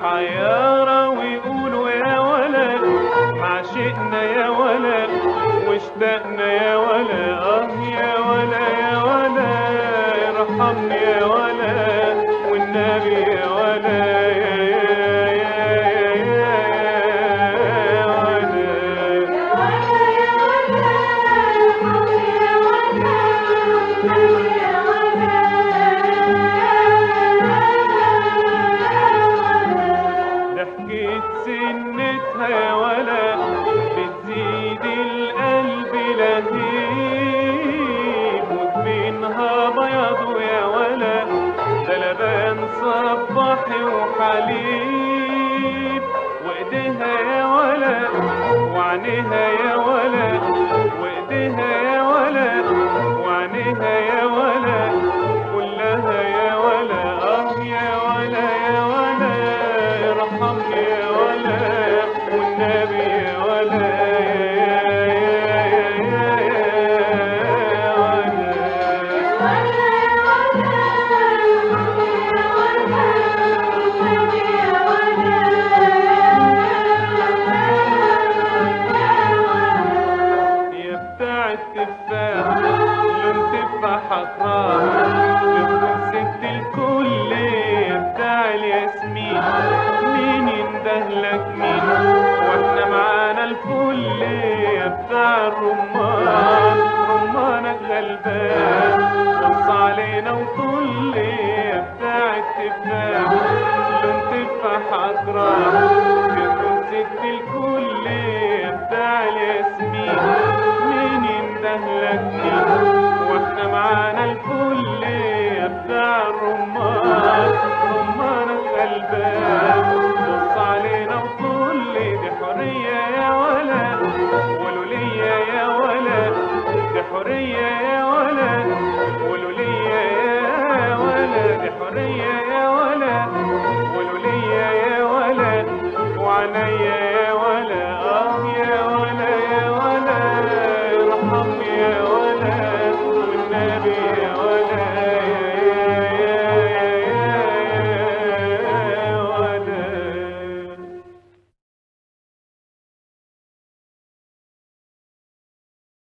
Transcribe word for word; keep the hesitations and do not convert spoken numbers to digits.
حيارى ويقولوا يا ولد عاشقنا يا ولد واشتقنا يا ولد. اه يا ولد يا ولد ارحمني يا ولد والنبي يا ولد. سنتها يا ولد بتزيد القلب لهيب وجبينها بياض يا ولد ده لبان صباحي وحليب. وايديها يا ولد وعينيها يا ولد وايديها يا ولد وعينيها يا ولد كلها يا ولد. اه يا ولد يا ولد ارحمني يا ولد والنبي يا ولد. يا بتاع التفاح لون تفاح حطراء تفضل ست الكل. يا بتاع الياسمين مين يندهلك مين واحنا معانا الفل. يا بتاع الرمان رمانك غلبان بص علينا وطل. يا بتاع التفاح لون تفاح حطراء تفضل ست الكل. يا بتاع الياسمين مين يندهلك مين واحنا معانا الفل. يا بتاع الرمان رمانك غلبان بص علينا وطل. دي حرية يا ولد قولوا ليا يا ولد دي حرية يا ولد قولوا ليا يا ولد. دي حرية يا ولد قولوا ليا يا ولد وعنيا